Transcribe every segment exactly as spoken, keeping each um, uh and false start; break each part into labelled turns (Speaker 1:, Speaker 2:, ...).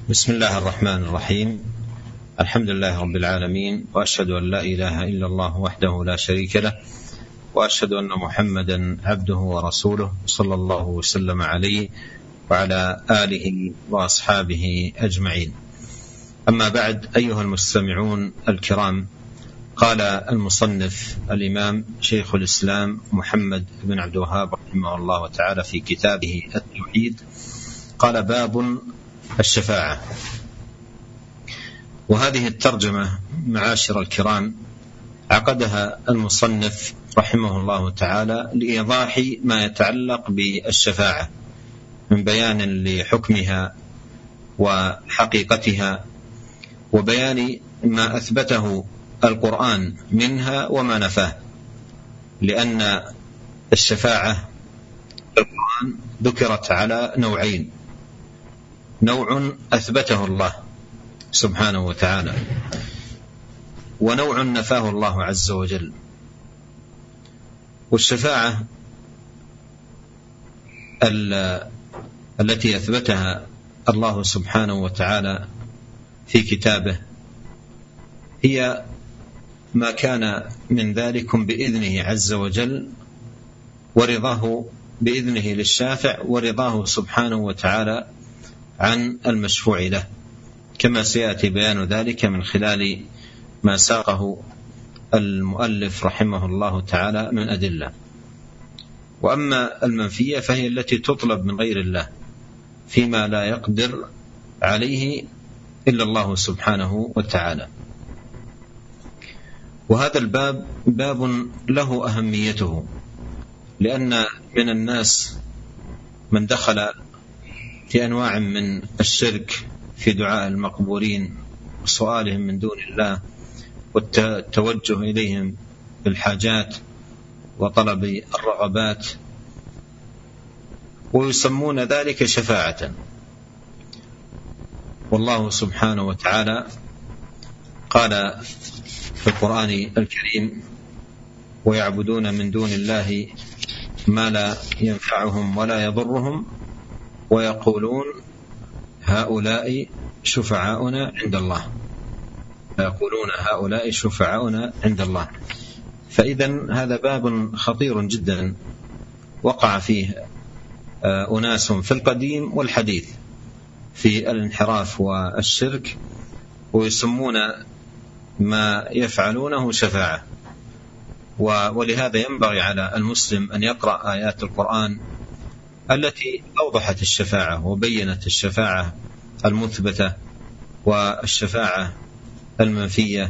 Speaker 1: بسم الله الرحمن الرحيم. الحمد لله رب العالمين، وأشهد أن لا إله إلا الله وحده لا شريك له، وأشهد أن محمدا عبده ورسوله صلى الله وسلم عليه وعلى آله وأصحابه أجمعين. أما بعد، أيها المستمعون الكرام، قال المصنف الإمام شيخ الإسلام محمد بن عبد الوهاب رحمه الله تعالى في كتابه التوحيد، قال: باب الشفاعة. وهذه الترجمة معاشر الكرام عقدها المصنف رحمه الله تعالى لإيضاح ما يتعلق بالشفاعة من بيان لحكمها وحقيقتها، وبيان ما أثبته القرآن منها وما نفاه، لأن الشفاعة في القرآن ذكرت على نوعين: نوع أثبته الله سبحانه وتعالى، ونوع نفاه الله عز وجل. والشفاعة التي أثبتها الله سبحانه وتعالى في كتابه هي ما كان من ذلك بإذنه عز وجل، ورضاه بإذنه للشافع، ورضاه سبحانه وتعالى عن المشفوع له، كما سيأتي بيان ذلك من خلال ما ساقه المؤلف رحمه الله تعالى من أدلة. وأما المنفية فهي التي تطلب من غير الله فيما لا يقدر عليه إلا الله سبحانه وتعالى. وهذا الباب باب له أهميته، لأن من الناس من دخل في أنواع من الشرك في دعاء المقبورين وسؤالهم من دون الله والتوجه إليهم بالحاجات وطلب الرغبات، ويسمون ذلك شفاعة. والله سبحانه وتعالى قال في القرآن الكريم: ويعبدون من دون الله ما لا ينفعهم ولا يضرهم ويقولون هؤلاء شفعاؤنا عند الله ويقولون هؤلاء شفعاؤنا عند الله. فإذن هذا باب خطير جدا وقع فيه أناس في القديم والحديث في الانحراف والشرك، ويسمون ما يفعلونه شفاعة. ولهذا ينبغي على المسلم أن يقرأ آيات القرآن التي أوضحت الشفاعة وبينت الشفاعة المثبتة والشفاعة المنفية.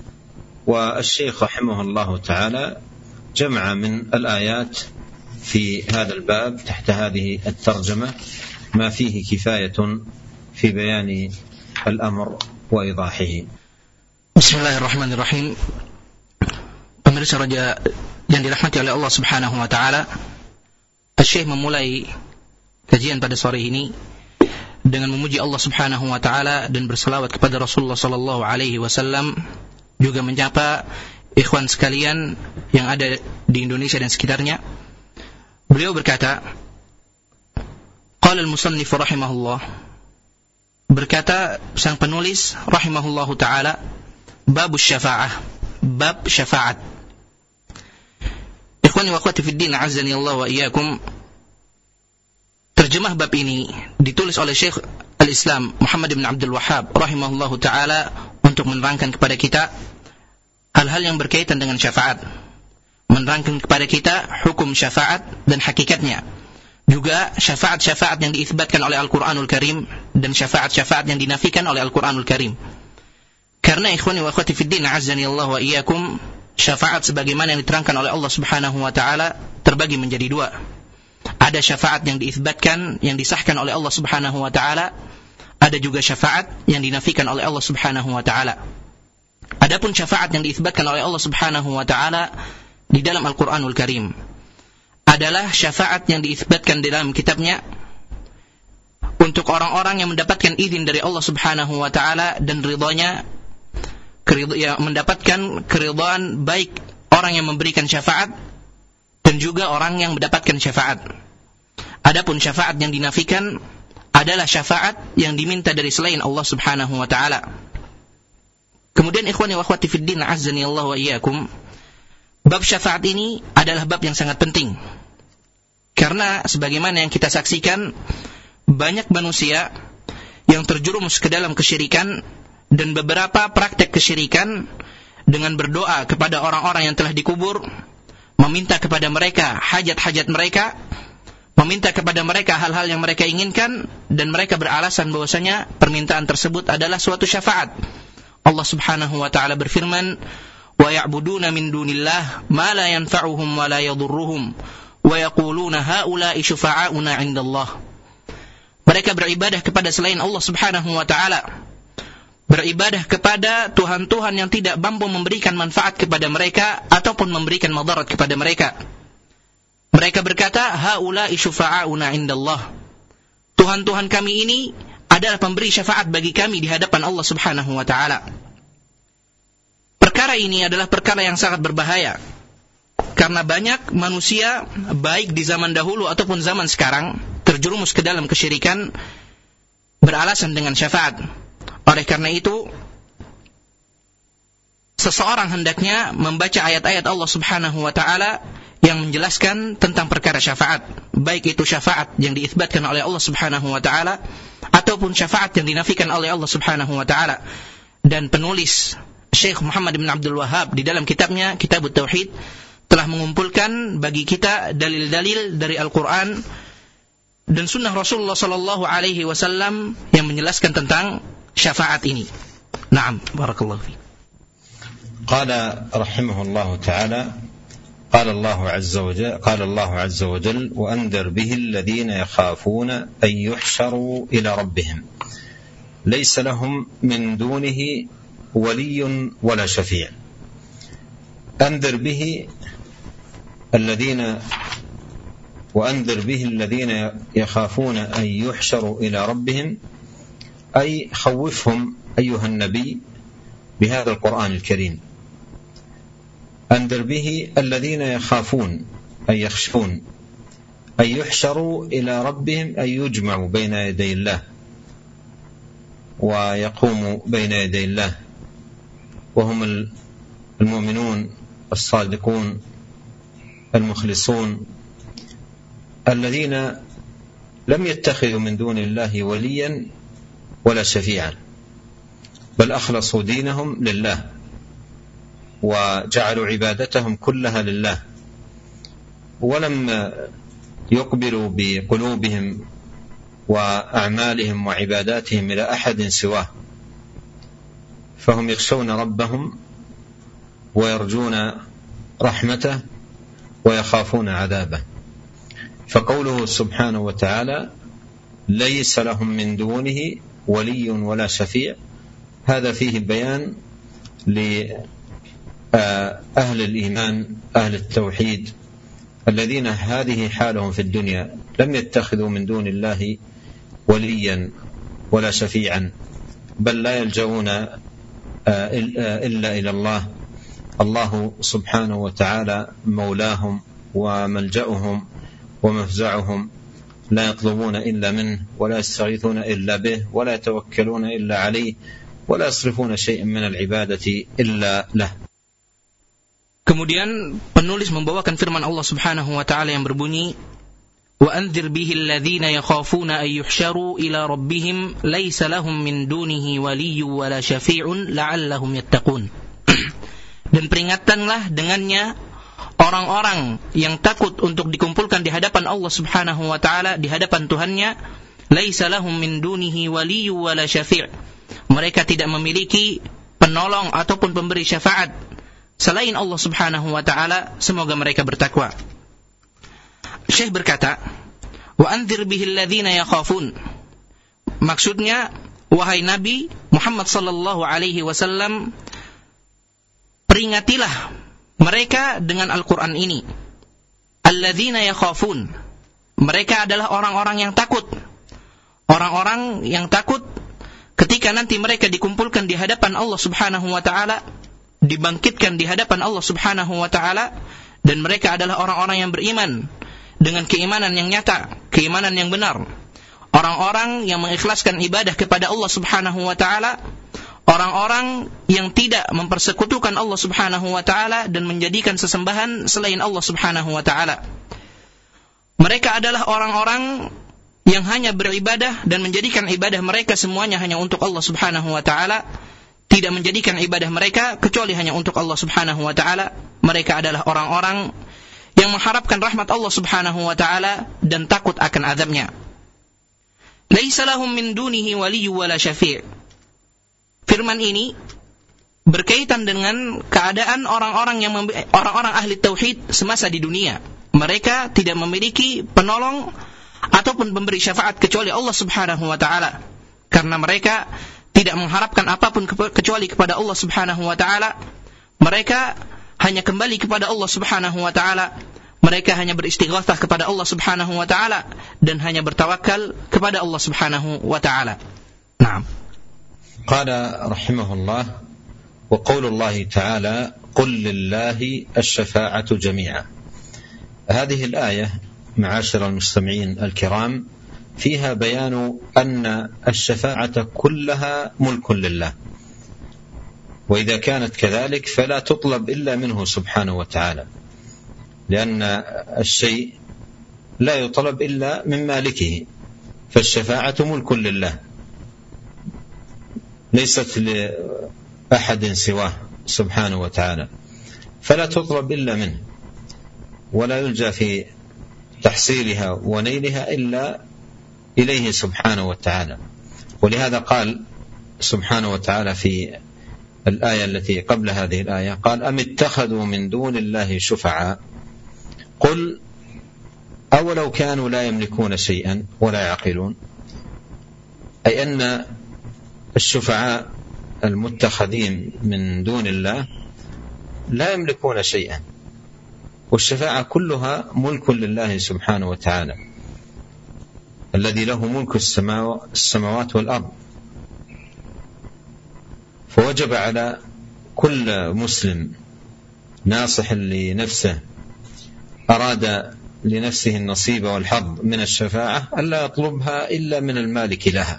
Speaker 1: والشيخ رحمه الله تعالى جمع من الآيات في هذا الباب تحت هذه الترجمة ما فيه كفاية في بيان الأمر وإيضاحه.
Speaker 2: Bismillahirrahmanirrahim. Pemirsa raja yang dirahmati oleh Allah Subhanahu wa taala, Syekh memulai kajian pada sore ini dengan memuji Allah Subhanahu wa taala dan berselawat kepada Rasulullah sallallahu alaihi wasallam, juga menyapa ikhwan sekalian yang ada di Indonesia dan sekitarnya. Beliau berkata, qala al-musannif rahimahullah, berkata sang penulis rahimahullahu taala, bab syafa'ah, bab syafaat. Ikhwani wa akhwati fid din, azani Allah wa iyyakum. Terjemah bab ini ditulis oleh Syekh Al-Islam Muhammad bin Abdul Wahhab rahimahullahu taala untuk menerangkan kepada kita hal-hal yang berkaitan dengan syafaat, menerangkan kepada kita hukum syafaat dan hakikatnya, juga syafaat-syafaat yang diisbatkan oleh Al-Qur'anul Karim dan syafaat-syafaat yang dinafikan oleh Al-Qur'anul Karim. Karena ikhwani wa akhwati fid din, azani Allah wa iyyakum, syafaat sebagaimana yang diterangkan oleh Allah Subhanahu wa taala terbagi menjadi dua. Ada syafaat yang diisbatkan, yang disahkan oleh Allah Subhanahu wa taala, ada juga syafaat yang dinafikan oleh Allah Subhanahu wa taala. Adapun syafaat yang diisbatkan oleh Allah Subhanahu wa taala di dalam Al-Qur'anul Karim adalah syafaat yang diisbatkan di dalam kitabnya untuk orang-orang yang mendapatkan izin dari Allah Subhanahu wa taala dan ridhanya, ya, mendapatkan keridhaan baik orang yang memberikan syafaat dan juga orang yang mendapatkan syafaat. Adapun syafaat yang dinafikan adalah syafaat yang diminta dari selain Allah Subhanahu wa taala. Kemudian ikhwani wa akhwati fid din, azzani Allah wa iyyakum, bab syafaat ini adalah bab yang sangat penting. Karena sebagaimana yang kita saksikan, banyak manusia yang terjerumus ke dalam kesyirikan dan beberapa praktek kesyirikan dengan berdoa kepada orang-orang yang telah dikubur, meminta kepada mereka hajat-hajat mereka, meminta kepada mereka hal-hal yang mereka inginkan, dan mereka beralasan bahwasanya permintaan tersebut adalah suatu syafaat. Allah Subhanahu wa taala berfirman, "Wa ya'buduna min dunillah ma la yanfa'uhum wa la yadhurruhum wa yaquluna haula'i syufa'auna 'indallah." Mereka beribadah kepada selain Allah Subhanahu wa taala, beribadah kepada tuhan-tuhan yang tidak mampu memberikan manfaat kepada mereka ataupun memberikan madarat kepada mereka. Mereka berkata, haula'i syufa'auna 'indallah. Tuhan-tuhan kami ini adalah pemberi syafaat bagi kami di hadapan Allah Subhanahu wa taala. Perkara ini adalah perkara yang sangat berbahaya. Karena banyak manusia baik di zaman dahulu ataupun zaman sekarang terjerumus ke dalam kesyirikan beralasan dengan syafaat. Oleh karena itu, seseorang hendaknya membaca ayat-ayat Allah Subhanahu wa taala yang menjelaskan tentang perkara syafaat, baik itu syafaat yang diitsbatkan oleh Allah Subhanahu wa taala ataupun syafaat yang dinafikan oleh Allah Subhanahu wa taala. Dan penulis Syekh Muhammad bin Abdul Wahhab di dalam kitabnya Kitabut Tauhid telah mengumpulkan bagi kita dalil-dalil dari Al-Qur'an dan sunnah Rasulullah sallallahu alaihi wasallam yang menjelaskan tentang syafaat ini. Naam, barakallahu fiik.
Speaker 1: Qala rahimahullahu ta'ala, قال الله عز وجل قال الله عز وجل وأنذر به الذين يخافون أن يحشروا إلى ربهم ليس لهم من دونه ولي ولا شفيع. أنذر به الذين وأنذر به الذين يخافون أن يحشروا إلى ربهم، أي خوفهم أيها النبي بهذا القرآن الكريم. أنذر به الذين يخافون أن يخشون أن يحشروا إلى ربهم، أن يجمعوا بين يدي الله ويقوموا بين يدي الله وهم المؤمنون الصادقون المخلصون الذين لم يتخذوا من دون الله وليا ولا شفيعا، بل أخلصوا دينهم لله وجعلوا عبادتهم كلها لله، ولم يقبلوا بقلوبهم وأعمالهم وعباداتهم إلى أحد سواه، فهم يخشون ربهم ويرجون رحمته ويخافون عذابه. فقوله سبحانه وتعالى ليس لهم من دونه ولي ولا شفيع، هذا فيه بيان لأهل الإيمان أهل التوحيد الذين هذه حالهم في الدنيا، لم يتخذوا من دون الله وليا ولا شفيعا، بل لا يلجؤون إلا إلى الله. الله سبحانه وتعالى مولاهم وملجأهم ومفزعهم، لا يطلبون إلا منه ولا يستغيثون إلا به ولا يتوكلون إلا عليه ولا يصرفون شيئا من العبادة إلا له.
Speaker 2: Kemudian penulis membawakan firman Allah Subhanahu wa taala yang berbunyi, wa anzir bihil ladzina yakhafuna ay yuhsyaru ila rabbihim laisa lahum min dunihi waliyyun wala syafi'un la'allahum yattaqun. Dan peringatkanlah dengannya orang-orang yang takut untuk dikumpulkan di hadapan Allah Subhanahu wa taala, di hadapan Tuhannya, laisa lahum min dunihi waliyyun wala syafi'. Mereka tidak memiliki penolong ataupun pemberi syafaat selain Allah Subhanahu wa taala, semoga mereka bertakwa. Syekh berkata, wa anzir bihil ladzina yakhafun. Maksudnya, wahai Nabi Muhammad sallallahu alaihi wasallam, peringatilah mereka dengan Al-Qur'an ini. Alladzina yakhafun. Mereka adalah orang-orang yang takut. Orang-orang yang takut ketika nanti mereka dikumpulkan di hadapan Allah Subhanahu wa taala, dibangkitkan di hadapan Allah Subhanahu wa taala, dan mereka adalah orang-orang yang beriman dengan keimanan yang nyata, keimanan yang benar. orang-orang yang mengikhlaskan ibadah kepada Allah Subhanahu wa taala, orang-orang yang tidak mempersekutukan Allah Subhanahu wa taala dan menjadikan sesembahan selain Allah Subhanahu wa taala. Mereka adalah orang-orang yang hanya beribadah dan menjadikan ibadah mereka semuanya hanya untuk Allah Subhanahu wa taala, tidak menjadikan ibadah mereka kecuali hanya untuk Allah Subhanahu wa taala. Mereka adalah orang-orang yang mengharapkan rahmat Allah Subhanahu wa taala dan takut akan azabnya. Laisa lahum min dunihi waliyyu wala syafi'. Firman ini berkaitan dengan keadaan orang-orang yang membe- orang-orang ahli tauhid semasa di dunia. Mereka tidak memiliki penolong ataupun pemberi syafaat kecuali Allah Subhanahu wa taala. Karena mereka tidak mengharapkan apapun kecuali kepada Allah Subhanahu wa taala. Mereka hanya kembali kepada Allah Subhanahu wa taala. Mereka hanya beristighatsah kepada Allah Subhanahu wa taala dan hanya bertawakal kepada Allah Subhanahu wa taala. Naam.
Speaker 1: Qala rahimahullah wa qaulu Allah ta'ala qul lillahi asy-syafa'atu jami'a. Hadhihi al-ayah ma'ashara al-mustami'in al-kiram fiha bayanu anna asy-syafa'ata kullaha mulkun lillah. Wa idza kanat kadhalik fala tutlab illa minhu subhanahu wa ta'ala. لأن الشيء لا يطلب إلا من مالكه فالشفاعة ملك لله ليست لأحد سواه سبحانه وتعالى فلا تطلب إلا منه ولا يلجأ في تحصيلها ونيلها إلا إليه سبحانه وتعالى ولهذا قال سبحانه وتعالى في الآية التي قبل هذه الآية قال أم اتخذوا من دون الله شفعاء قل أولو كانوا لا يملكون شيئا ولا يعقلون أي أن الشفعاء المتخذين من دون الله لا يملكون شيئا والشفاعة كلها ملك لله سبحانه وتعالى الذي له ملك السماوات والأرض فوجب على كل مسلم ناصح لنفسه أراد لنفسه النصيب والحظ من الشفاعة ألا يطلبها إلا من المالك لها.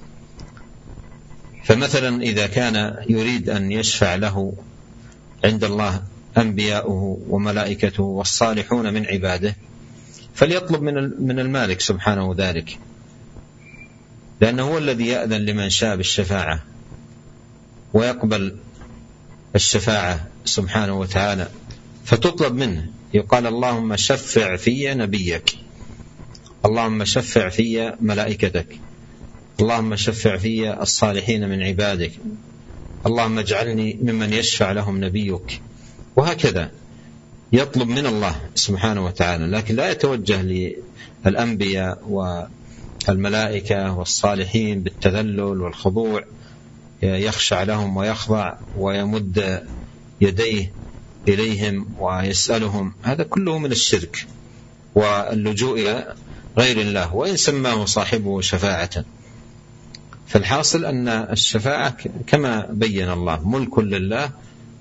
Speaker 1: فمثلا إذا كان يريد أن يشفع له عند الله أنبياؤه وملائكته والصالحون من عباده فليطلب من المالك سبحانه ذلك لأنه هو الذي يأذن لمن شاء بالشفاعة ويقبل الشفاعة سبحانه وتعالى فتطلب منه يقال اللهم شفع في نبيك اللهم شفع في ملائكتك اللهم شفع في الصالحين من عبادك اللهم اجعلني ممن يشفع لهم نبيك وهكذا يطلب من الله سبحانه وتعالى لكن لا يتوجه للأنبياء والملائكة والصالحين بالتذلل والخضوع يخشع لهم ويخضع ويمد يديه إليهم ويسألهم هذا كله من الشرك واللجوء إلى غير الله وإن سماه صاحبه شفاعة. فالحاصل أن الشفاعة كما بين الله ملك لله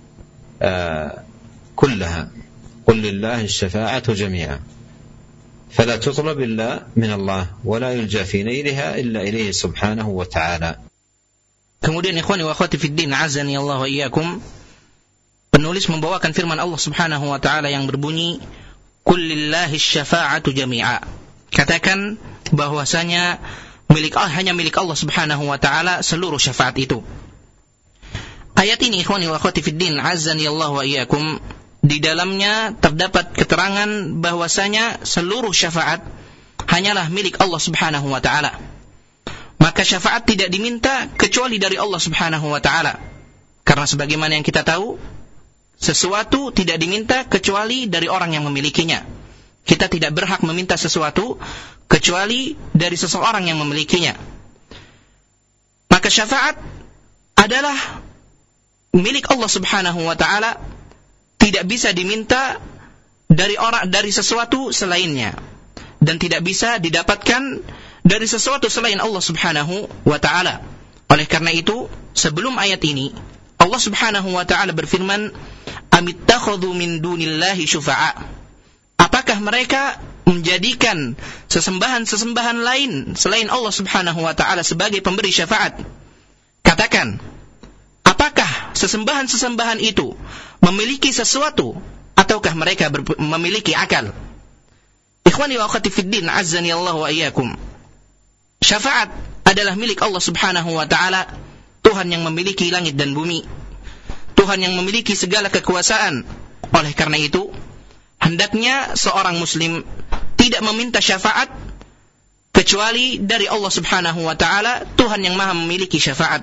Speaker 1: كلها قل لله الشفاعة جميعا فلا تطلب إلا من الله ولا يلجأ في نيلها إلا إليه سبحانه وتعالى.
Speaker 2: Kemudian ikhwani wa akhwati fid din azani Allah wa iyyakum, penulis membawakan firman Allah Subhanahu wa taala yang berbunyi qul lillahi syafa'atu jami'a. Katakan bahwasanya milik Allah hanya milik Allah Subhanahu wa taala seluruh syafaat itu. Ayat ini ikhwani wa akhwati fid din azani Allah wa iyyakum, di dalamnya terdapat keterangan bahwasanya seluruh syafaat hanyalah milik Allah Subhanahu wa taala. Maka syafaat tidak diminta kecuali dari Allah Subhanahu wa taala. Karena sebagaimana yang kita tahu, sesuatu tidak diminta kecuali dari orang yang memilikinya. Kita tidak berhak meminta sesuatu kecuali dari seseorang yang memilikinya. Maka syafaat adalah milik Allah Subhanahu wa taala, tidak bisa diminta dari orang dari sesuatu selainnya dan tidak bisa didapatkan dari sesuatu selain Allah Subhanahu wa taala. Oleh karena itu, sebelum ayat ini Allah Subhanahu wa taala berfirman, "Amittakhadhu min dunillahi syufa'a." Apakah mereka menjadikan sesembahan-sesembahan lain selain Allah Subhanahu wa ta'ala sebagai pemberi syafaat, katakan, apakah sesembahan-sesembahan itu memiliki sesuatu ataukah mereka ber- memiliki akal? Ikhwani wa akhwati fiddin, azzani Allah wa iyyakum. Syafaat adalah milik Allah Subhanahu wa ta'ala, Tuhan yang memiliki langit dan bumi, Tuhan yang memiliki segala kekuasaan. Oleh karena itu, hendaknya seorang muslim tidak meminta syafaat kecuali dari Allah Subhanahu wa ta'ala, Tuhan yang maha memiliki syafaat.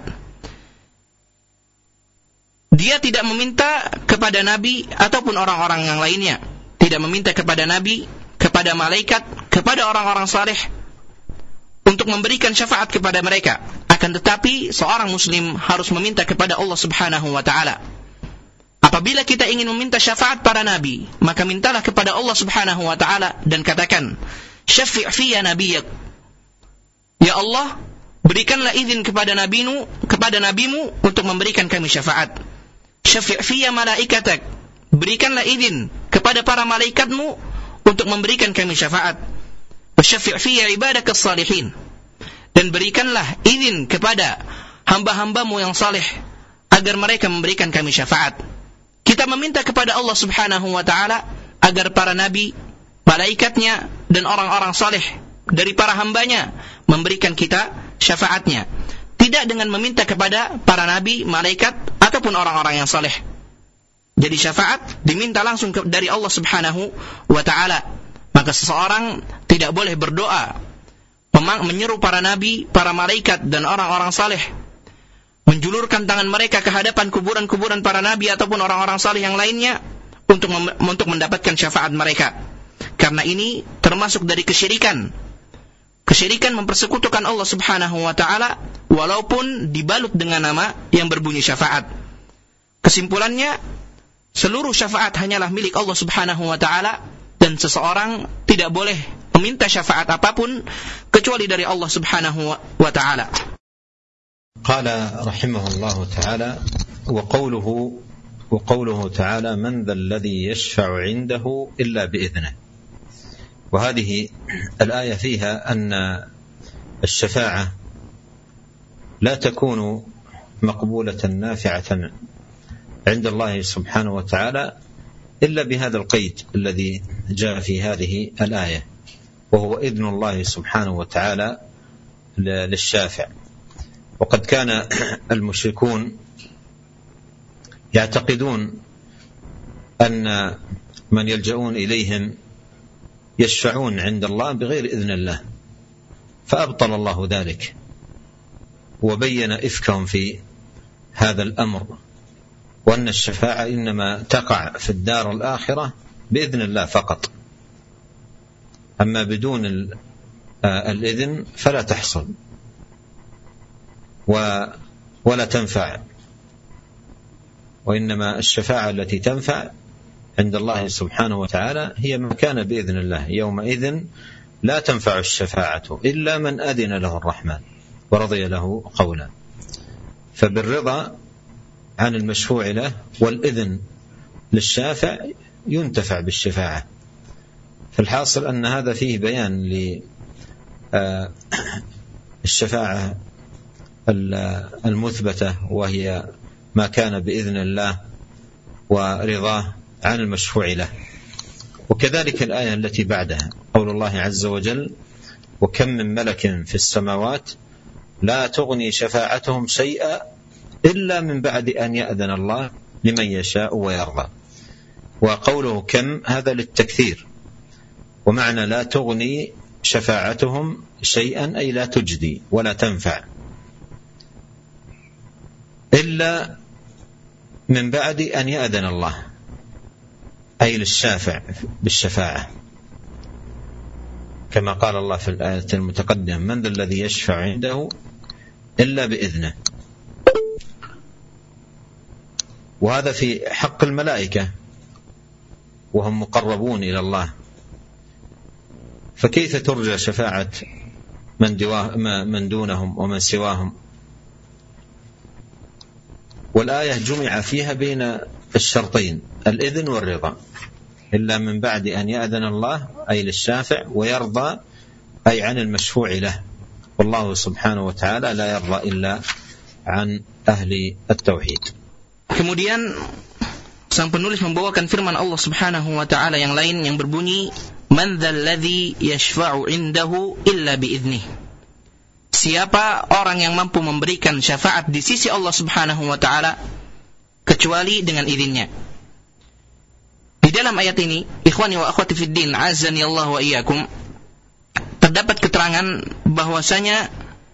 Speaker 2: Dia tidak meminta kepada nabi ataupun orang-orang yang lainnya, tidak meminta kepada nabi, kepada malaikat, kepada orang-orang saleh untuk memberikan syafaat kepada mereka. Akan tetapi seorang muslim harus meminta kepada Allah Subhanahu wa ta'ala. Apabila kita ingin meminta syafaat para nabi, maka mintalah kepada Allah Subhanahu wa ta'ala dan katakan, syafi' fiyya nabiyyak. Ya Allah, berikanlah izin kepada nabimu, kepada nabimu untuk memberikan kami syafaat. Syafi' fiyya malaikatak. Berikanlah izin kepada para malaikatmu untuk memberikan kami syafaat. Syafi' fiyya ibadakas salihin. Dan berikanlah izin kepada hamba-hambamu yang saleh agar mereka memberikan kami syafaat. Kita meminta kepada Allah Subhanahu wa ta'ala agar para nabi, malaikatnya, dan orang-orang saleh dari para hambanya memberikan kita syafaatnya. Tidak dengan meminta kepada para nabi, malaikat, ataupun orang-orang yang saleh. Jadi syafaat diminta langsung dari Allah Subhanahu wa ta'ala. Maka seseorang tidak boleh berdoa menyeru para nabi, para malaikat, dan orang-orang saleh, menjulurkan tangan mereka ke hadapan kuburan-kuburan para nabi ataupun orang-orang saleh yang lainnya untuk mem- untuk mendapatkan syafaat mereka. Karena ini termasuk dari kesyirikan. Kesyirikan mempersekutukan Allah Subhanahu wa ta'ala walaupun dibalut dengan nama yang berbunyi syafaat. Kesimpulannya, seluruh syafaat hanyalah milik Allah Subhanahu wa ta'ala, dan seseorang tidak boleh meminta syafaat apapun kecuali dari Allah Subhanahu wa ta'ala.
Speaker 1: Qala rahimahullahu ta'ala, wa qawluhu wa qawluhu ta'ala, man dhal ladhi yashfa'u 'indahu illa bi'idhnihi. وهذه الآية فيها أن الشفاعة لا تكون مقبولة نافعة عند الله سبحانه وتعالى إلا بهذا القيد الذي جاء في هذه الآية، وهو إذن الله سبحانه وتعالى للشافع. وقد كان المشركون يعتقدون أن من يلجؤون إليهم يشفعون عند الله بغير إذن الله، فأبطل الله ذلك وبين إفكهم في هذا الأمر، وأن الشفاعة إنما تقع في الدار الآخرة بإذن الله فقط، أما بدون الإذن فلا تحصل ولا تنفع، وإنما الشفاعة التي تنفع عند الله سبحانه وتعالى هي ما كان بإذن الله. يومئذ لا تنفع الشفاعة إلا من أذن له الرحمن ورضي له قولا. فبالرضا عن المشفوع له والإذن للشافع ينتفع بالشفاعة. فالحاصل أن هذا فيه بيان للشفاعة المثبتة، وهي ما كان بإذن الله ورضاه عن المشفوع له. وكذلك الآية التي بعدها قول الله عز وجل، وكم من ملك في السماوات لا تغني شفاعتهم شيئا إلا من بعد أن يأذن الله لمن يشاء ويرضى. وقوله كم هذا للتكثير، ومعنى لا تغني شفاعتهم شيئا أي لا تجدي ولا تنفع إلا من بعد أن يأذن الله، أي للشافع بالشفاعة، كما قال الله في الآية المتقدمة من ذا الذي يشفع عنده إلا بإذنه. وهذا في حق الملائكة وهم مقربون إلى الله، فكيف ترجى شفاعة من دونهم ومن سواهم؟ والآية جمع فيها بين الشرطين الإذن والرضا، إلا من بعد أن يأذن الله أي للشافع ويرضى أي عن المشفوع له. والله سبحانه وتعالى لا يرضى إلا عن أهل التوحيد.
Speaker 2: Kemudian sang penulis membawakan firman Allah Subhanahu wa taala yang lain yang berbunyi, "Man dzalladzi yashfa'u 'indahu illa bi'idnih." Siapa orang yang mampu memberikan syafaat di sisi Allah Subhanahu wa taala kecuali dengan izinnya. Di dalam ayat ini, ikhwani wa akhwati fid din, azani Allah wa iyyakum, terdapat keterangan bahwasanya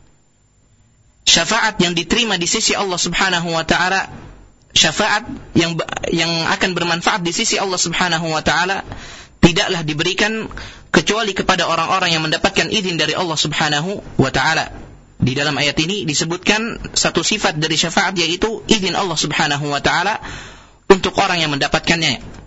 Speaker 2: syafaat yang diterima di sisi Allah Subhanahu wa taala, syafaat yang yang akan bermanfaat di sisi Allah Subhanahu wa taala tidaklah diberikan kecuali kepada orang-orang yang mendapatkan izin dari Allah Subhanahu wa taala. Di dalam ayat ini disebutkan satu sifat dari syafaat, yaitu izin Allah Subhanahu wa taala untuk orang yang mendapatkannya.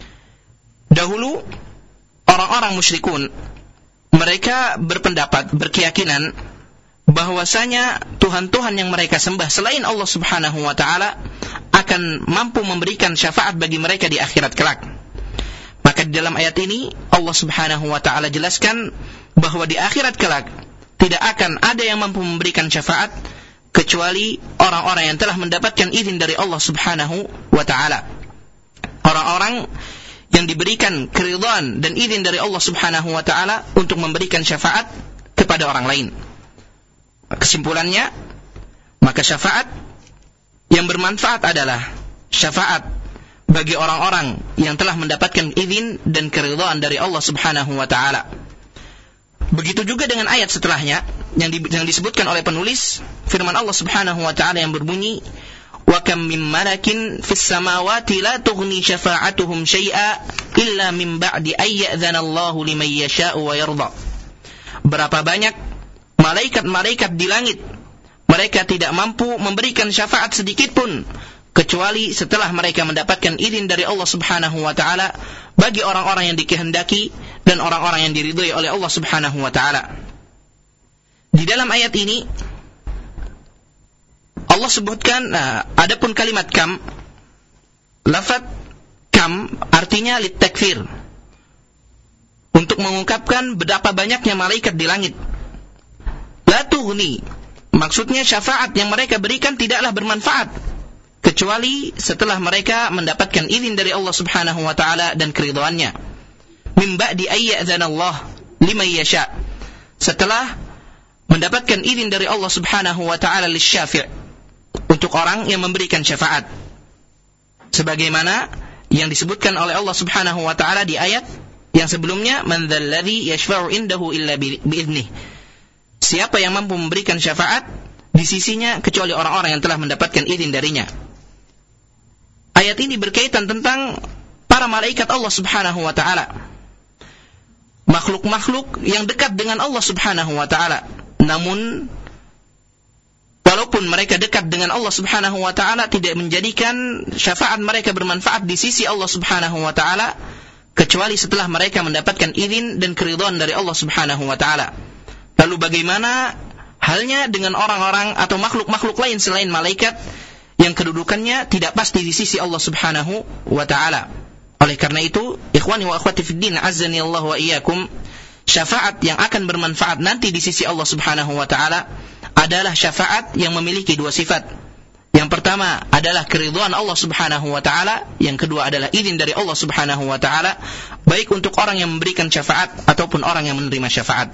Speaker 2: Dahulu orang-orang musyrikun mereka berpendapat, berkeyakinan bahwasanya Tuhan-Tuhan yang mereka sembah selain Allah Subhanahu wa taala akan mampu memberikan syafaat bagi mereka di akhirat kelak. Maka di dalam ayat ini Allah Subhanahu wa taala jelaskan bahwa di akhirat kelak tidak akan ada yang mampu memberikan syafaat kecuali orang-orang yang telah mendapatkan izin dari Allah Subhanahu wa taala. Orang-orang yang diberikan keridhaan dan izin dari Allah Subhanahu wa taala untuk memberikan syafaat kepada orang lain. Kesimpulannya, maka syafaat yang bermanfaat adalah syafaat bagi orang-orang yang telah mendapatkan izin dan keridhaan dari Allah Subhanahu wa taala. Begitu juga dengan ayat setelahnya yang, di, yang disebutkan oleh penulis, firman Allah Subhanahu wa taala yang berbunyi, "Wa kam min malakin fis samawati la tughni syafa'atuhum syai'a illa min ba'di ay ya'dzana Allahu liman yasha'u wa yarda." Berapa banyak malaikat-malaikat di langit, mereka tidak mampu memberikan syafaat sedikit pun kecuali setelah mereka mendapatkan izin dari Allah Subhanahu wa taala bagi orang-orang yang dikehendaki dan orang-orang yang diridhai oleh Allah Subhanahu wa taala. Di dalam ayat ini Allah sebutkan, nah, adapun kalimat kam, lafaz kam artinya litakfir, untuk mengungkapkan betapa banyaknya malaikat di langit. La tughni, maksudnya syafaat yang mereka berikan tidaklah bermanfaat kecuali setelah mereka mendapatkan izin dari Allah Subhanahu wa taala dan keridhaannya. Min ba'di ay ya'dzana Allah liman yasha, setelah mendapatkan izin dari Allah Subhanahu wa taala lisyafi', untuk orang yang memberikan syafaat, sebagaimana yang disebutkan oleh Allah Subhanahu wa taala di ayat yang sebelumnya, man dzalladzi yashfa'u indahu illa bi'idnih. Siapa yang mampu memberikan syafaat di sisinya kecuali orang-orang yang telah mendapatkan izin darinya. Ayat ini berkaitan tentang para malaikat Allah Subhanahu wa taala, makhluk-makhluk yang dekat dengan Allah Subhanahu wa taala. Namun walaupun mereka dekat dengan Allah Subhanahu wa taala, tidak menjadikan syafaat mereka bermanfaat di sisi Allah Subhanahu wa taala kecuali setelah mereka mendapatkan izin dan keridhaan dari Allah Subhanahu wa taala. Lalu bagaimana halnya dengan orang-orang atau makhluk-makhluk lain selain malaikat yang kedudukannya tidak pasti di sisi Allah Subhanahu wa taala? Oleh karena itu, ikhwani wa akhwati fid din, azani Allah wa iyyakum, syafaat yang akan bermanfaat nanti di sisi Allah Subhanahu wa taala adalah syafaat yang memiliki dua sifat. Yang pertama adalah keridhaan Allah Subhanahu wa taala, yang kedua adalah izin dari Allah Subhanahu wa taala, baik untuk orang yang memberikan syafaat ataupun orang yang menerima syafaat.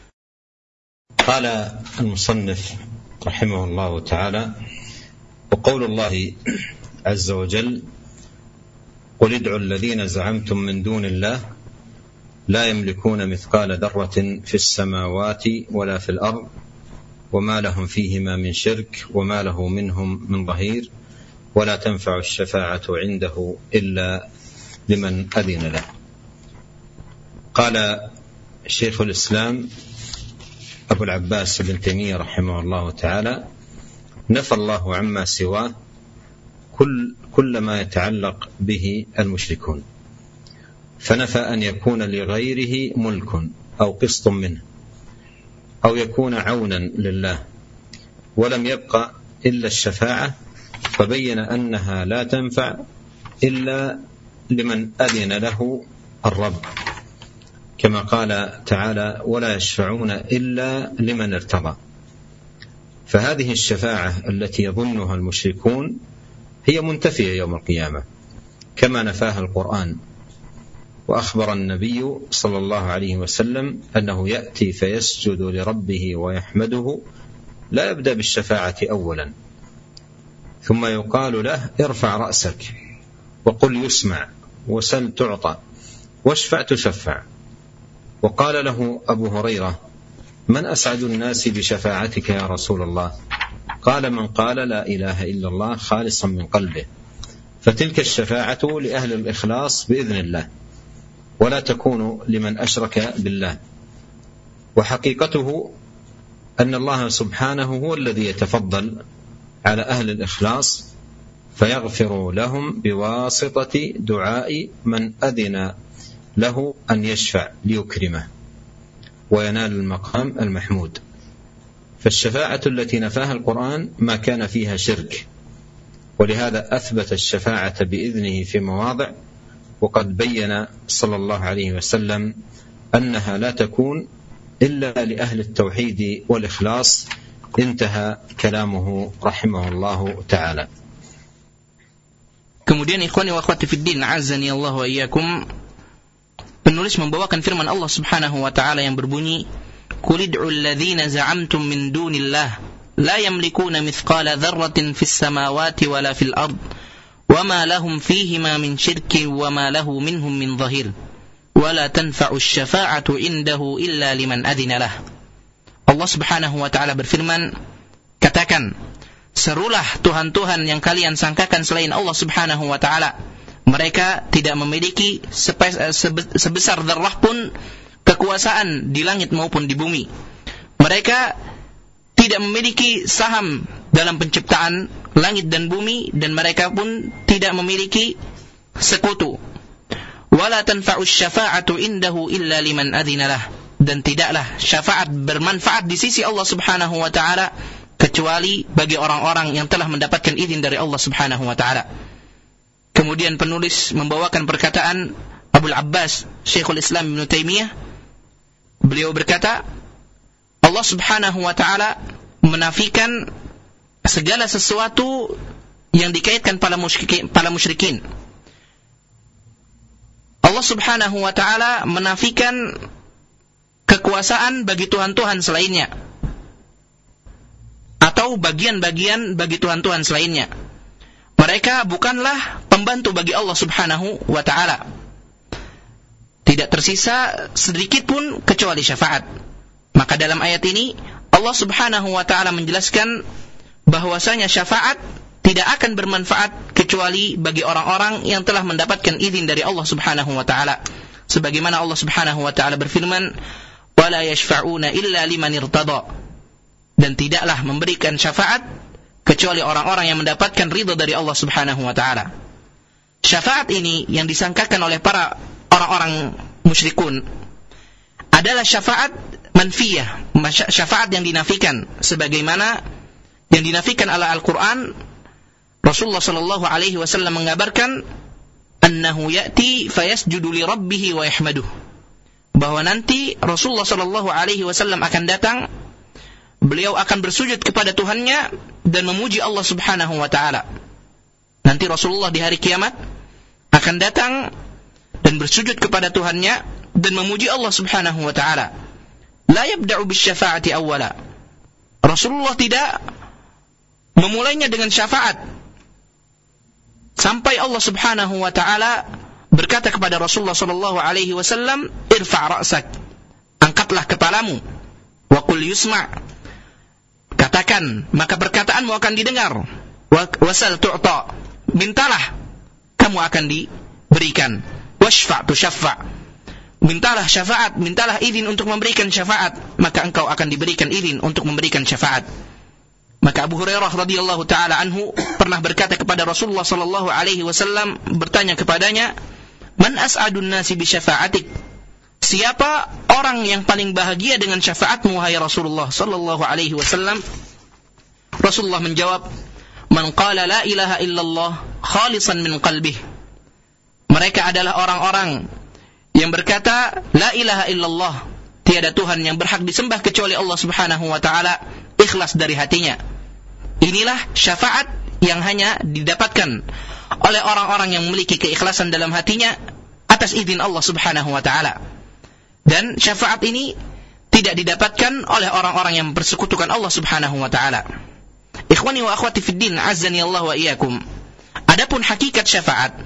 Speaker 1: Qala al-musannif rahimahullahu ta'ala, wa qawlu Allah azza wa jalla, qul id'u alladhina za'amtum min dunillah la yamlikuna mithqala dharratin fis samawati wala fil ard وما لهم فيهما من شرك وما له منهم من ظهير ولا تنفع الشفاعة عنده إلا لمن أذن له. قال شيخ الإسلام أبو العباس ابن تيمية رحمه الله تعالى: نفى الله عما سواه كل, كل ما يتعلق به المشركون، فنفى أن يكون لغيره ملك أو قسط منه أو يكون عونا لله، ولم يبقى إلا الشفاعة، فبين أنها لا تنفع إلا لمن أذن له الرب، كما قال تعالى: ولا يشفعون إلا لمن ارتضى. فهذه الشفاعة التي يظنها المشركون هي منتفية يوم القيامة كما نفاها القرآن، وأخبر النبي صلى الله عليه وسلم أنه يأتي فيسجد لربه ويحمده، لا يبدأ بالشفاعة أولا، ثم يقال له: ارفع رأسك وقل يسمع وسل تعطى واشفع تشفع. وقال له أبو هريرة: من أسعد الناس بشفاعتك يا رسول الله؟ قال: من قال لا إله إلا الله خالصا من قلبه. فتلك الشفاعة لأهل الإخلاص بإذن الله، ولا تكون لمن أشرك بالله. وحقيقته أن الله سبحانه هو الذي يتفضل على أهل الإخلاص فيغفر لهم بواسطة دعاء من أذن له أن يشفع ليكرمه وينال المقام المحمود. فالشفاعة التي نفاها القرآن ما كان فيها شرك، ولهذا أثبت الشفاعة بإذنه في مواضع، وقد بين صلى الله عليه وسلم أنها لا تكون إلا لأهل التوحيد والإخلاص. انتهى كلامه رحمه الله تعالى.
Speaker 2: Kemudian ikhwani wa akhwati fiddin, azani Allah wa iyyakum, penulis membawakan firman Allah Subhanahu wa taala yang berbunyi: "Qul id'u alladhina za'amtum min dunillah la yamlikuna mithqala dzarratin fis samawati wala fil ard wama lahum fihima min syirkin wama lahu minhum min dhahir wala tanfa'u asy-syafa'atu indahu illa liman adzina lah." Allah Subhanahu wa taala berfirman, katakan, serulah Tuhan-Tuhan yang kalian sangkakan selain Allah Subhanahu wa taala. Mereka tidak memiliki sebesar dzarrah pun kekuasaan di langit maupun di bumi. Mereka tidak memiliki saham dalam penciptaan langit dan bumi, dan mereka pun tidak memiliki sekutu. Wala tanfa'u asy-syafa'atu indahu illa liman adzina lah. Dan tidaklah syafaat bermanfaat di sisi Allah Subhanahu wa taala kecuali bagi orang-orang yang telah mendapatkan izin dari Allah Subhanahu wa taala. Kemudian penulis membawakan perkataan Abul Abbas Syekhul Islam Ibnu Taimiyah. Beliau berkata, Allah Subhanahu wa taala menafikan segala sesuatu yang dikaitkan pada musyrikin, pada musyrikin. Allah Subhanahu wa taala menafikan kekuasaan bagi Tuhan-Tuhan selainnya, atau bagian-bagian bagi Tuhan-Tuhan selainnya. Mereka bukanlah pembantu bagi Allah Subhanahu wa ta'ala. Tidak tersisa sedikit pun kecuali syafaat. Maka dalam ayat ini Allah Subhanahu wa ta'ala menjelaskan bahwasanya syafaat tidak akan bermanfaat kecuali bagi orang-orang yang telah mendapatkan izin dari Allah Subhanahu wa ta'ala. Sebagaimana Allah Subhanahu wa ta'ala berfirman, wala yashfa'una illa liman irtada, dan tidaklah memberikan syafaat kecuali orang-orang yang mendapatkan ridha dari Allah Subhanahu wa taala. Syafaat ini yang disangkakan oleh para orang-orang musyrikun adalah syafaat manfiyah, syafaat yang dinafikan, sebagaimana yang dinafikan oleh Al-Qur'an. Rasulullah sallallahu alaihi wasallam mengabarkan annahu ya'ti fayasjudu li rabbih wa yahmaduh, bahwa nanti Rasulullah sallallahu alaihi wasallam akan datang, beliau akan bersujud kepada Tuhannya dan memuji Allah Subhanahu wa taala. Nanti Rasulullah di hari kiamat akan datang dan bersujud kepada Tuhannya dan memuji Allah Subhanahu wa taala. La yabda'u bisyafa'ati awwala. Rasulullah tidak memulainya dengan syafaat sampai Allah Subhanahu wa taala berkata kepada Rasulullah sallallahu alaihi wasallam, irfa' ra'sak, angkatlah kepalamu, wa qul yusma', katakan maka perkataanmu akan didengar, wasal tu'ta, mintalah kamu akan diberikan, washfa' tushaffa', mintalah syafaat, mintalah izin untuk memberikan syafaat, maka engkau akan diberikan izin untuk memberikan syafaat. Maka Abu Hurairah radhiyallahu taala anhu pernah berkata kepada Rasulullah sallallahu alaihi wasallam, bertanya kepadanya, man as'adun nasi bi syafa'atik, siapa orang yang paling bahagia dengan syafaatmu wahai Rasulullah sallallahu alaihi wasallam? Rasulullah menjawab, man qala la ilaha illallah khalisan min qalbih, Mereka adalah orang-orang yang berkata, la ilaha illallah, tiada Tuhan yang berhak disembah kecuali Allah subhanahu wa ta'ala, ikhlas dari hatinya. Inilah syafaat yang hanya didapatkan oleh orang-orang yang memiliki keikhlasan dalam hatinya atas izin Allah subhanahu wa ta'ala. Dan syafaat ini tidak didapatkan oleh orang-orang yang bersekutukan Allah subhanahu wa ta'ala. Ikhwani wa akhwati fiddin, azzani Allah wa iyyakum. Adapun hakikat syafaat,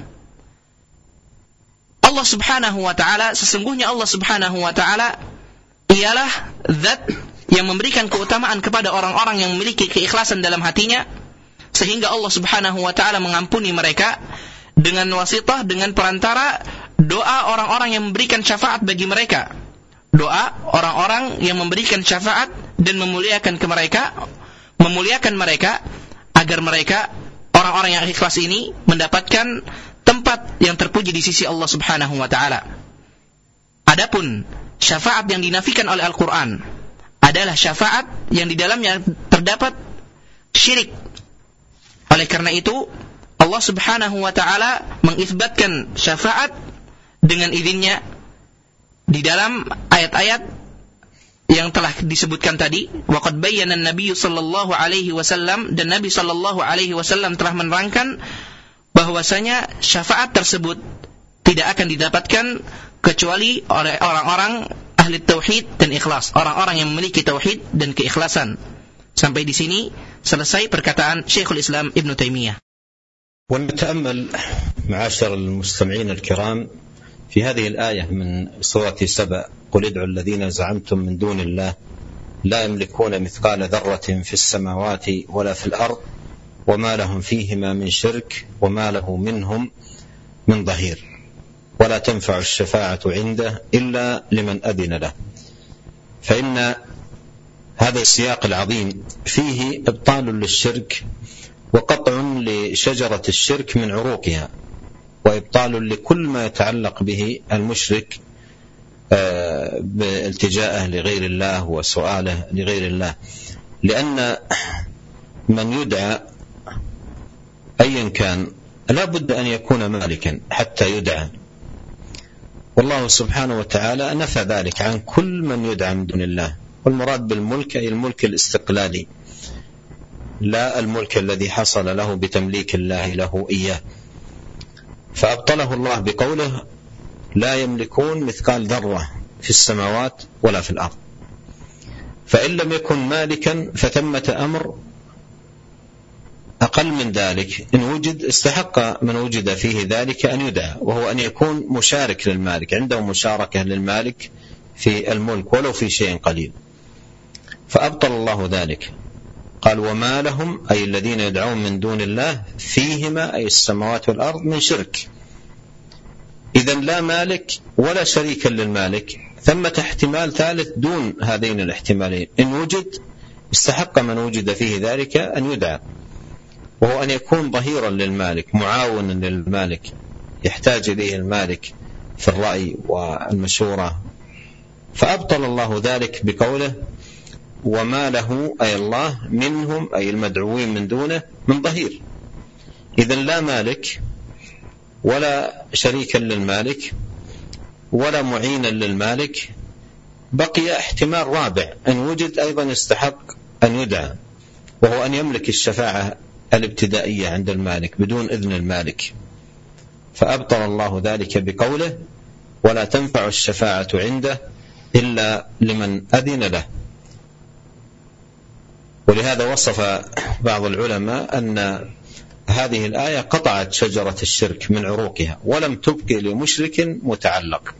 Speaker 2: Allah subhanahu wa ta'ala, sesungguhnya Allah subhanahu wa ta'ala ialah zat yang memberikan keutamaan kepada orang-orang yang memiliki keikhlasan dalam hatinya, sehingga Allah subhanahu wa ta'ala mengampuni mereka dengan wasitah, dengan perantara doa orang-orang yang memberikan syafaat bagi mereka. Doa orang-orang yang memberikan syafaat dan memuliakan ke mereka, memuliakan mereka agar mereka, orang-orang yang ikhlas ini, mendapatkan tempat yang terpuji di sisi Allah subhanahu wa ta'ala. Adapun syafaat yang dinafikan oleh Al-Quran adalah syafaat yang di dalamnya terdapat syirik. Oleh karena itu, Allah subhanahu wa ta'ala mengisbatkan syafaat dengan izinnya di dalam ayat-ayat yang telah disebutkan tadi. Wa qad bayyana an-nabiy sallallahu alaihi wasallam, dan Nabi sallallahu alaihi wasallam telah menerangkan bahwasanya syafaat tersebut tidak akan didapatkan kecuali oleh orang-orang ahli tauhid dan ikhlas, orang-orang yang memiliki tauhid dan keikhlasan. Sampai di sini selesai perkataan Syekhul Islam Ibn Taimiyah.
Speaker 1: ونتأمل معاشر المستمعين الكرام في هذه الآية من سورة سبأ: قل ادعوا الذين زعمتم من دون الله لا يملكون مثقال ذرة في السماوات ولا في الأرض وما لهم فيهما من شرك وما له منهم من ظهير ولا تنفع الشفاعة عنده إلا لمن أذن له. فإن هذا السياق العظيم فيه إبطال للشرك وقطع لشجرة الشرك من عروقها، وإبطال لكل ما يتعلق به المشرك بالتجاءه لغير الله وسؤاله لغير الله، لأن من يدعى أيا كان لا بد أن يكون مالكا حتى يدعى، والله سبحانه وتعالى نفى ذلك عن كل من يدعى من دون الله. والمراد بالملك أي الملك الاستقلالي، لا الملك الذي حصل له بتمليك الله له إياه. فأبطله الله بقوله لا يملكون مثقال ذرة في السماوات ولا في الأرض. فإن لم يكن مالكا فثمة أمر أقل من ذلك، إن وجد استحق من وجد فيه ذلك أن يدعى، وهو أن يكون مشارك للمالك، عنده مشاركة للمالك في الملك ولو في شيء قليل. فأبطل الله ذلك، قال وما لهم أي الذين يدعون من دون الله فيهما أي السماوات والأرض من شرك. إذن لا مالك ولا شريكا للمالك، ثمة احتمال ثالث دون هذين الاحتمالين، إن وجد استحق من وجد فيه ذلك أن يدعى، وهو أن يكون ظهيرا للمالك، معاونا للمالك، يحتاج إليه المالك في الرأي والمشورة. فأبطل الله ذلك بقوله وما له أي الله منهم أي المدعوين من دونه من ظهير. إذن لا مالك ولا شريكا للمالك ولا معينا للمالك، بقي احتمال رابع أن وجد أيضا يستحق أن يدعى، وهو أن يملك الشفاعة الابتدائية عند المالك بدون إذن المالك. فأبطل الله ذلك بقوله ولا تنفع الشفاعة عنده إلا لمن أذن له. ولهذا وصف بعض العلماء أن هذه الآية قطعت شجرة الشرك من عروقها ولم تبقي لمشرك متعلق.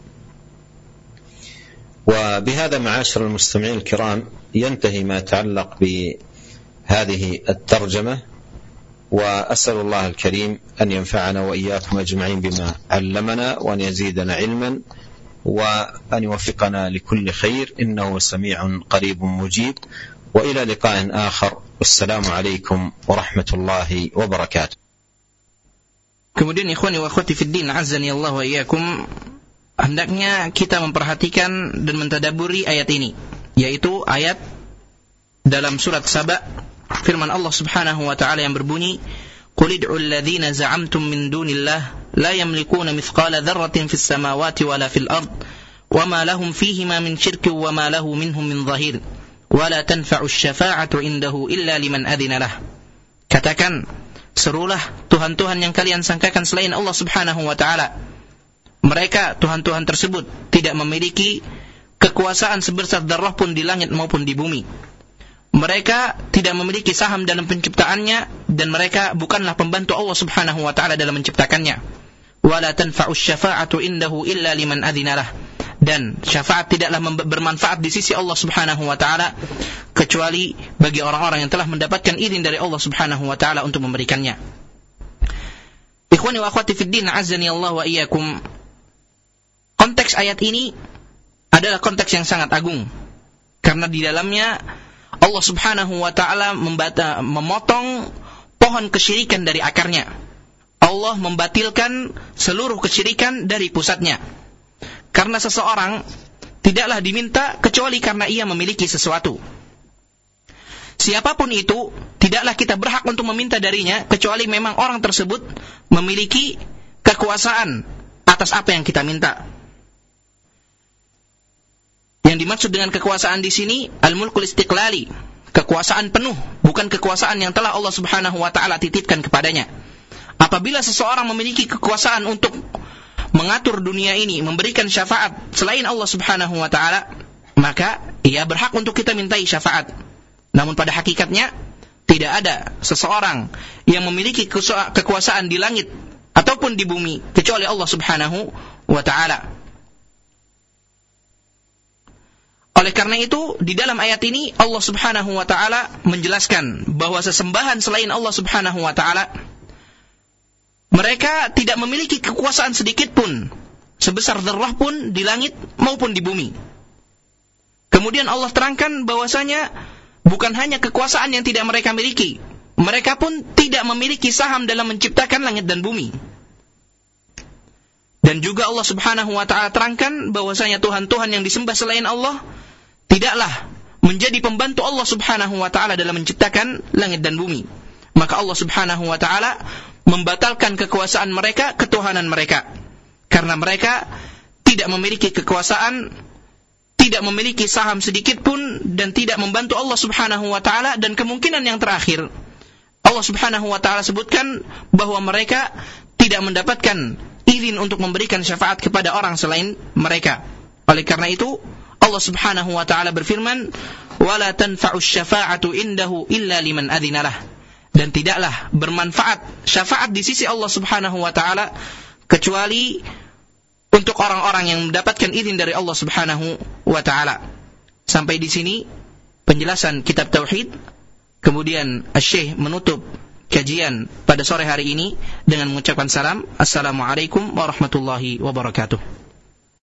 Speaker 1: وبهذا معاشر المستمعين الكرام ينتهي ما يتعلق بهذه الترجمة، وأسأل الله الكريم أن ينفعنا وإياكم أجمعين بما علمنا، وأن يزيدنا علما، وأن يوفقنا لكل خير، إنه سميع قريب مجيب. وإلى لقاء آخر، والسلام عليكم ورحمة الله وبركاته.
Speaker 2: Kemudian ikhwani wa akhwati fiddin, azzani Allah wa iyyakum, hendaknya kita memperhatikan dan mentadaburi ayat ini, yaitu ayat dalam surat Saba, firman Allah Subhanahu wa taala yang berbunyi, "Qul id'ul ladzina za'amtum min dunillah la yamlikuna mithqala dzarratin fis samawati wala fil ard wama lahum fihima min syirkin wama lahu minhum min dhahir wala tanfa'u asy-syafa'atu indahu illa liman adzina lah. Katakan, serulah Tuhan-Tuhan yang kalian sangkakan selain Allah Subhanahu wa taala. Mereka Tuhan-Tuhan tersebut tidak memiliki kekuasaan sebesar darah pun di langit maupun di bumi. Mereka tidak memiliki saham dalam penciptaannya, dan mereka bukanlah pembantu Allah Subhanahu wa taala dalam menciptakannya. Wala tanfa'u asy-syafa'atu indahu illa liman adzina lah. Dan syafaat tidaklah bermanfaat di sisi Allah Subhanahu wa taala kecuali bagi orang-orang yang telah mendapatkan izin dari Allah Subhanahu wa taala untuk memberikannya. Ikhwani wa akhwati fid din, azani Allah wa iyyakum. Konteks ayat ini adalah konteks yang sangat agung, karena di dalamnya Allah Subhanahu wa taala membata, memotong pohon kesyirikan dari akarnya. Allah membatilkan seluruh kesyirikan dari pusatnya. Karena seseorang tidaklah diminta kecuali karena ia memiliki sesuatu. Siapapun itu, tidaklah kita berhak untuk meminta darinya kecuali memang orang tersebut memiliki kekuasaan atas apa yang kita minta. Yang dimaksud dengan kekuasaan di sini al-mulkul istiqlali, kekuasaan penuh, bukan kekuasaan yang telah Allah Subhanahu wa taala titipkan kepadanya. Apabila seseorang memiliki kekuasaan untuk mengatur dunia ini, memberikan syafaat selain Allah Subhanahu wa taala, maka ia berhak untuk kita mintai syafaat. Namun pada hakikatnya tidak ada seseorang yang memiliki kekuasaan di langit ataupun di bumi kecuali Allah Subhanahu wa taala. Oleh karena itu, di dalam ayat ini Allah Subhanahu wa taala menjelaskan bahwa sesembahan selain Allah Subhanahu wa taala, mereka tidak memiliki kekuasaan sedikit pun, sebesar dzarrah pun di langit maupun di bumi. Kemudian Allah terangkan bahwasanya bukan hanya kekuasaan yang tidak mereka miliki, mereka pun tidak memiliki saham dalam menciptakan langit dan bumi. Dan juga Allah Subhanahu wa taala terangkan bahwasanya Tuhan-Tuhan yang disembah selain Allah tidaklah menjadi pembantu Allah Subhanahu wa taala dalam menciptakan langit dan bumi. Maka Allah Subhanahu wa taala membatalkan kekuasaan mereka, ketuhanan mereka. Karena mereka tidak memiliki kekuasaan, tidak memiliki saham sedikit pun, dan tidak membantu Allah Subhanahu wa taala. Dan kemungkinan yang terakhir, Allah Subhanahu wa taala sebutkan bahwa mereka tidak mendapatkan izin untuk memberikan syafaat kepada orang selain mereka. Oleh karena itu Allah Subhanahu wa taala berfirman, "Wala tanfa'u asy-syafa'atu indahu illa liman adzina lah." Dan tidaklah bermanfaat syafaat di sisi Allah Subhanahu wa taala kecuali untuk orang-orang yang mendapatkan izin dari Allah Subhanahu wa taala. Sampai di sini penjelasan kitab tauhid. Kemudian Asy-Syaikh menutup kajian pada sore hari ini dengan mengucapkan salam. Assalamualaikum warahmatullahi wabarakatuh.